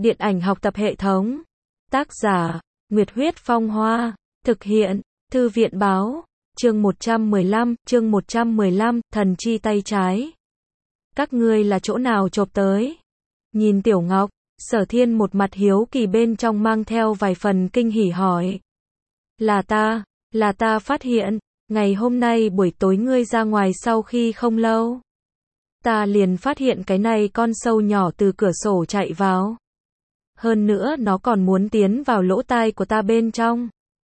Điện ảnh học tập hệ thống. Tác giả, Nguyệt Huyết Phong Hoa. Thực hiện, Thư viện Báo. Chương 115, thần chi tay trái. Các ngươi là chỗ nào chộp tới? Nhìn Tiểu Ngọc, Sở Thiên một mặt hiếu kỳ bên trong mang theo vài phần kinh hỉ hỏi. Là ta phát hiện, ngày hôm nay buổi tối ngươi ra ngoài sau khi không lâu. Ta liền phát hiện cái này con sâu nhỏ từ cửa sổ chạy vào. Hơn nữa nó còn muốn tiến vào lỗ tai của ta bên trong.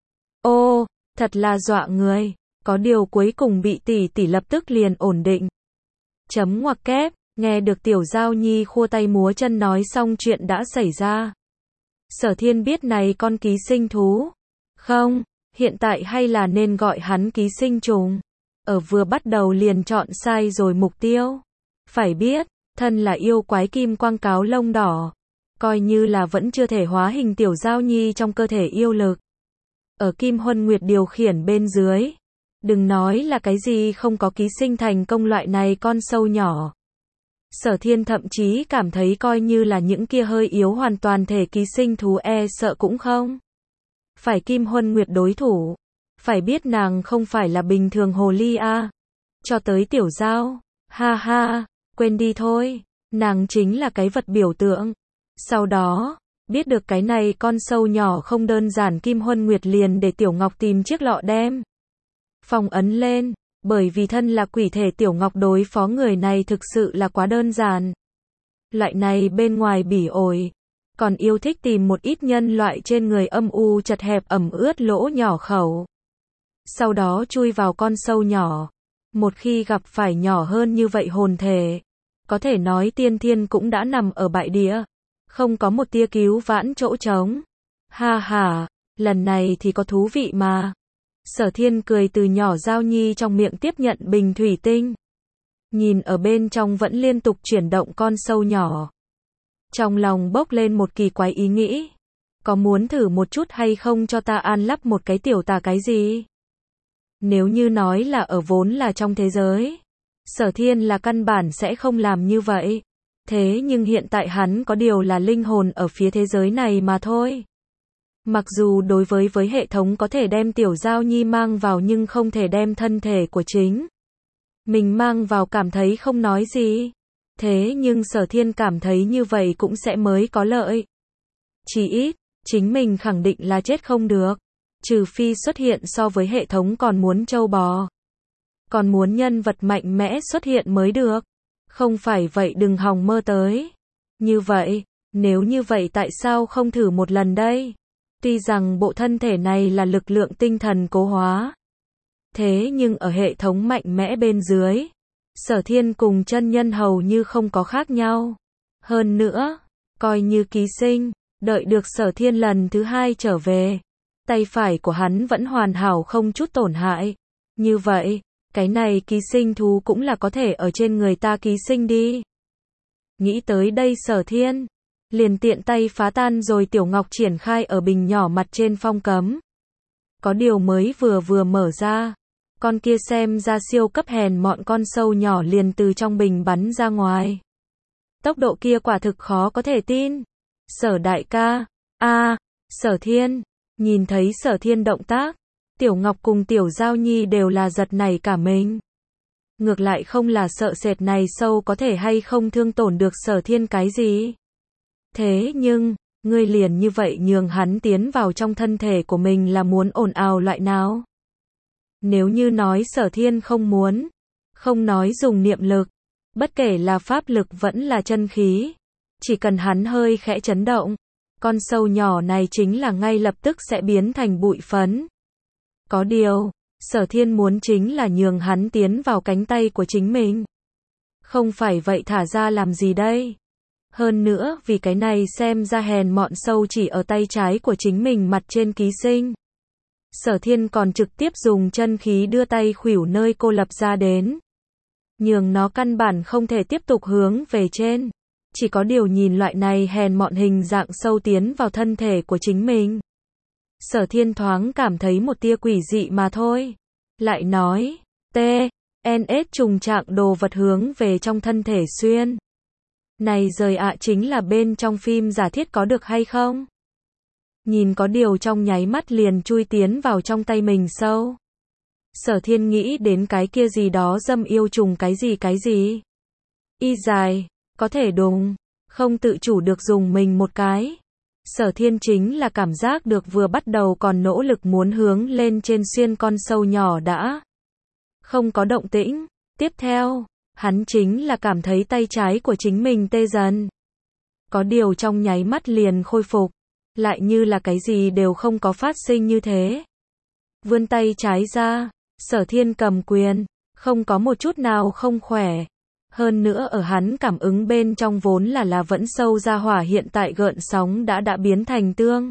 Ô, thật là dọa người, có điều cuối cùng bị tỷ tỷ lập tức liền ổn định. Chấm ngoặc kép, nghe được Tiểu Giao Nhi khua tay múa chân nói xong chuyện đã xảy ra. Sở Thiên biết này con ký sinh thú. Không, hiện tại hay là nên gọi hắn ký sinh trùng. Ở vừa bắt đầu liền chọn sai rồi mục tiêu. Phải biết, thân là yêu quái kim quang cáo lông đỏ. Coi như là vẫn chưa thể hóa hình Tiểu Giao Nhi trong cơ thể yêu lực. Ở Kim Huân Nguyệt điều khiển bên dưới. Đừng nói là cái gì không có ký sinh thành công loại này con sâu nhỏ. Sở Thiên thậm chí cảm thấy coi như là những kia hơi yếu hoàn toàn thể ký sinh thú sợ cũng không. Phải Kim Huân Nguyệt đối thủ. Phải biết nàng không phải là bình thường hồ ly a. Cho tới Tiểu Giao. Ha ha, quên đi thôi. Nàng chính là cái vật biểu tượng. Sau đó, biết được cái này con sâu nhỏ không đơn giản Kim Huân Nguyệt liền để Tiểu Ngọc tìm chiếc lọ đem. Phong ấn lên, bởi vì thân là quỷ thể Tiểu Ngọc đối phó người này thực sự là quá đơn giản. Loại này bên ngoài bỉ ổi, còn yêu thích tìm một ít nhân loại trên người âm u chật hẹp ẩm ướt lỗ nhỏ khẩu. Sau đó chui vào con sâu nhỏ. Một khi gặp phải nhỏ hơn như vậy hồn thể, có thể nói tiên thiên cũng đã nằm ở bại địa. Không có một tia cứu vãn chỗ trống. Ha ha, lần này thì có thú vị mà. Sở Thiên cười từ nhỏ Giao Nhi trong miệng tiếp nhận bình thủy tinh. Nhìn ở bên trong vẫn liên tục chuyển động con sâu nhỏ. Trong lòng bốc lên một kỳ quái ý nghĩ. Có muốn thử một chút hay không cho ta an lắp một cái tiểu tà cái gì? Nếu như nói là ở vốn là trong thế giới. Sở Thiên là căn bản sẽ không làm như vậy. Thế nhưng hiện tại hắn có điều là linh hồn ở phía thế giới này mà thôi. Mặc dù đối với hệ thống có thể đem Tiểu Giao Nhi mang vào nhưng không thể đem thân thể của chính mình mang vào cảm thấy không nói gì. Thế nhưng Sở Thiên cảm thấy như vậy cũng sẽ mới có lợi. Chỉ ít, chính mình khẳng định là chết không được. Trừ phi xuất hiện so với hệ thống còn muốn trâu bò. Còn muốn nhân vật mạnh mẽ xuất hiện mới được. Không phải vậy đừng hòng mơ tới. Như vậy, nếu như vậy tại sao không thử một lần đây? Tuy rằng bộ thân thể này là lực lượng tinh thần cố hóa. Thế nhưng ở hệ thống mạnh mẽ bên dưới, Sở Thiên cùng chân nhân hầu như không có khác nhau. Hơn nữa, coi như ký sinh, đợi được Sở Thiên lần thứ hai trở về. Tay phải của hắn vẫn hoàn hảo không chút tổn hại. Như vậy, cái này ký sinh thú cũng là có thể ở trên người ta ký sinh đi. Nghĩ tới đây Sở Thiên liền tiện tay phá tan rồi Tiểu Ngọc triển khai ở bình nhỏ mặt trên phong cấm. Có điều mới vừa mở ra, con kia xem ra siêu cấp hèn mọn con sâu nhỏ liền từ trong bình bắn ra ngoài. Tốc độ kia quả thực khó có thể tin. Sở đại ca, Sở Thiên, nhìn thấy Sở Thiên động tác, Tiểu Ngọc cùng Tiểu Giao Nhi đều là giật nảy cả mình. Ngược lại không là sợ sệt này sâu có thể hay không thương tổn được Sở Thiên cái gì. Thế nhưng, ngươi liền như vậy nhường hắn tiến vào trong thân thể của mình là muốn ồn ào loại nào? Nếu như nói Sở Thiên không muốn, không nói dùng niệm lực, bất kể là pháp lực vẫn là chân khí, chỉ cần hắn hơi khẽ chấn động, con sâu nhỏ này chính là ngay lập tức sẽ biến thành bụi phấn. Có điều, Sở Thiên muốn chính là nhường hắn tiến vào cánh tay của chính mình. Không phải vậy thả ra làm gì đây? Hơn nữa vì cái này xem ra hèn mọn sâu chỉ ở tay trái của chính mình mặt trên ký sinh. Sở Thiên còn trực tiếp dùng chân khí đưa tay khuỷu nơi cô lập ra đến. Nhường nó căn bản không thể tiếp tục hướng về trên. Chỉ có điều nhìn loại này hèn mọn hình dạng sâu tiến vào thân thể của chính mình. Sở Thiên thoáng cảm thấy một tia quỷ dị mà thôi. Lại nói, TNS trùng trạng đồ vật hướng về trong thân thể xuyên. Này rời ạ, chính là bên trong phim giả thiết có được hay không? Nhìn có điều trong nháy mắt liền chui tiến vào trong tay mình sâu. Sở Thiên nghĩ đến cái kia gì đó dâm yêu trùng cái gì. Y dài, có thể đùng, không tự chủ được dùng mình một cái. Sở Thiên chính là cảm giác được vừa bắt đầu còn nỗ lực muốn hướng lên trên xuyên con sâu nhỏ đã. Không có động tĩnh. Tiếp theo, hắn chính là cảm thấy tay trái của chính mình tê dần. Có điều trong nháy mắt liền khôi phục. Lại như là cái gì đều không có phát sinh như thế. Vươn tay trái ra, Sở Thiên cầm quyền, không có một chút nào không khỏe. Hơn nữa ở hắn cảm ứng bên trong vốn là vẫn sâu ra hỏa hiện tại gợn sóng đã biến thành tương.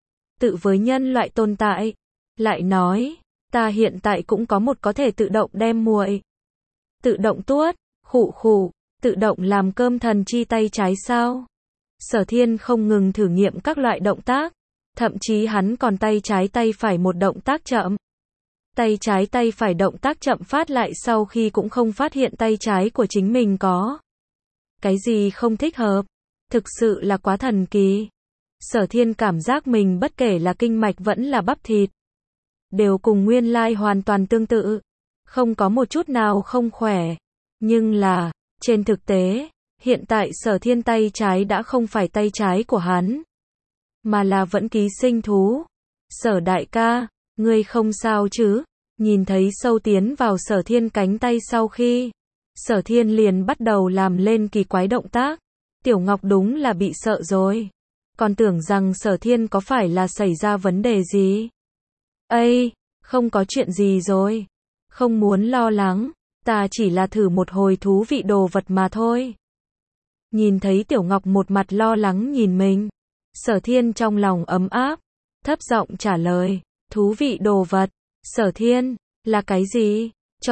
Tự với nhân loại tồn tại. Lại nói, ta hiện tại cũng có một có thể tự động đem muội. Tự động tuốt, khụ, tự động làm cơm thần chi tay trái sao? Sở Thiên không ngừng thử nghiệm các loại động tác. Thậm chí hắn còn tay trái tay phải một động tác chậm. Tay trái tay phải động tác chậm phát lại sau khi cũng không phát hiện tay trái của chính mình có cái gì không thích hợp. Thực sự là quá thần kỳ. Sở Thiên cảm giác mình bất kể là kinh mạch vẫn là bắp thịt, đều cùng nguyên lai hoàn toàn tương tự. Không có một chút nào không khỏe. Nhưng là, trên thực tế, hiện tại Sở Thiên tay trái đã không phải tay trái của hắn, mà là vẫn ký sinh thú. Sở đại ca, ngươi không sao chứ? Nhìn thấy sâu tiến vào Sở Thiên cánh tay sau khi, Sở Thiên liền bắt đầu làm lên kỳ quái động tác. Tiểu Ngọc đúng là bị sợ rồi. Còn tưởng rằng Sở Thiên có phải là xảy ra vấn đề gì? Ây, không có chuyện gì rồi. Không muốn lo lắng, ta chỉ là thử một hồi thú vị đồ vật mà thôi. Nhìn thấy Tiểu Ngọc một mặt lo lắng nhìn mình, Sở Thiên trong lòng ấm áp, thấp giọng trả lời, thú vị đồ vật. Sở Thiên, là cái gì? Cho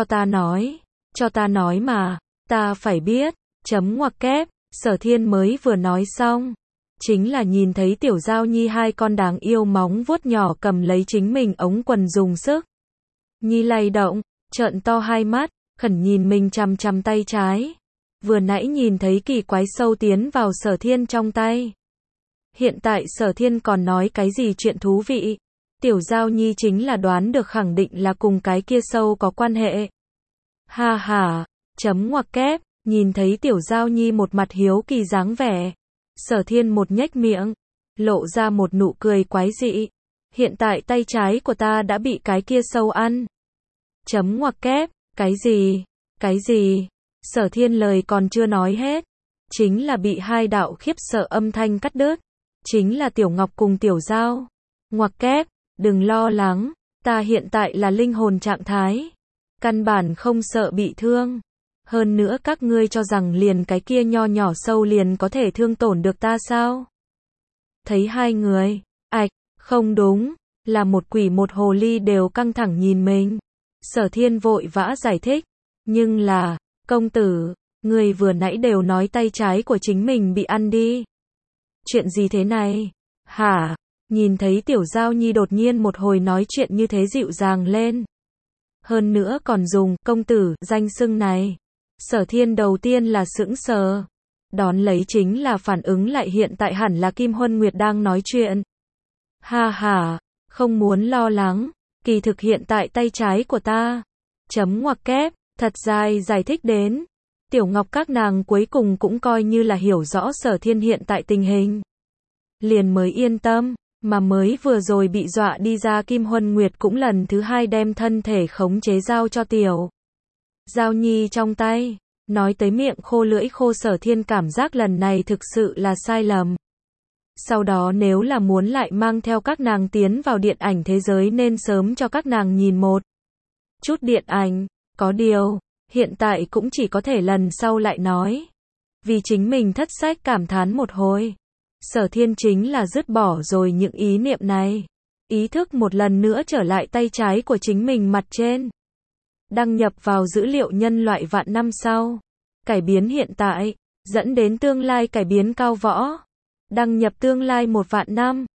ta nói mà, ta phải biết, chấm ngoặc kép. Sở Thiên mới vừa nói xong, chính là nhìn thấy Tiểu Giao Nhi hai con đáng yêu móng vuốt nhỏ cầm lấy chính mình ống quần dùng sức. Nhi lay động, trợn to hai mắt, khẩn nhìn mình chằm chằm tay trái. Vừa nãy nhìn thấy kỳ quái sâu tiến vào Sở Thiên trong tay. Hiện tại Sở Thiên còn nói cái gì chuyện thú vị. Tiểu Giao Nhi chính là đoán được khẳng định là cùng cái kia sâu có quan hệ. Ha ha, chấm ngoặc kép, nhìn thấy Tiểu Giao Nhi một mặt hiếu kỳ dáng vẻ. Sở Thiên một nhếch miệng, lộ ra một nụ cười quái dị. Hiện tại tay trái của ta đã bị cái kia sâu ăn. Chấm ngoặc kép, cái gì? Sở Thiên lời còn chưa nói hết, chính là bị hai đạo khiếp sợ âm thanh cắt đứt. Chính là Tiểu Ngọc cùng Tiểu Giao. Ngoặc kép, đừng lo lắng, ta hiện tại là linh hồn trạng thái. Căn bản không sợ bị thương. Hơn nữa các ngươi cho rằng liền cái kia nho nhỏ sâu liền có thể thương tổn được ta sao? Thấy hai người, không đúng, là một quỷ một hồ ly đều căng thẳng nhìn mình. Sở Thiên vội vã giải thích, nhưng là, công tử, người vừa nãy đều nói tay trái của chính mình bị ăn đi. Chuyện gì thế này? Hả? Nhìn thấy Tiểu Giao Nhi đột nhiên một hồi nói chuyện như thế dịu dàng lên. Hơn nữa còn dùng công tử danh xưng này. Sở Thiên đầu tiên là sững sờ. Đón lấy chính là phản ứng lại hiện tại hẳn là Kim Huân Nguyệt đang nói chuyện. Ha ha, không muốn lo lắng, kỳ thực hiện tại tay trái của ta. Chấm ngoặc kép, thật dài giải thích đến. Tiểu Ngọc các nàng cuối cùng cũng coi như là hiểu rõ Sở Thiên hiện tại tình hình. Liền mới yên tâm, mà mới vừa rồi bị dọa đi ra Kim Huân Nguyệt cũng lần thứ hai đem thân thể khống chế giao cho Tiểu Giao Nhi trong tay. Nói tới miệng khô lưỡi khô, Sở Thiên cảm giác lần này thực sự là sai lầm. Sau đó nếu là muốn lại mang theo các nàng tiến vào điện ảnh thế giới nên sớm cho các nàng nhìn một chút điện ảnh. Có điều, hiện tại cũng chỉ có thể lần sau lại nói. Vì chính mình thất sách cảm thán một hồi. Sở Thiên chính là dứt bỏ rồi những ý niệm này. Ý thức một lần nữa trở lại tay trái của chính mình mặt trên. Đăng nhập vào dữ liệu nhân loại vạn năm sau. Cải biến hiện tại, dẫn đến tương lai cải biến cao võ. Đăng nhập tương lai 1 vạn năm.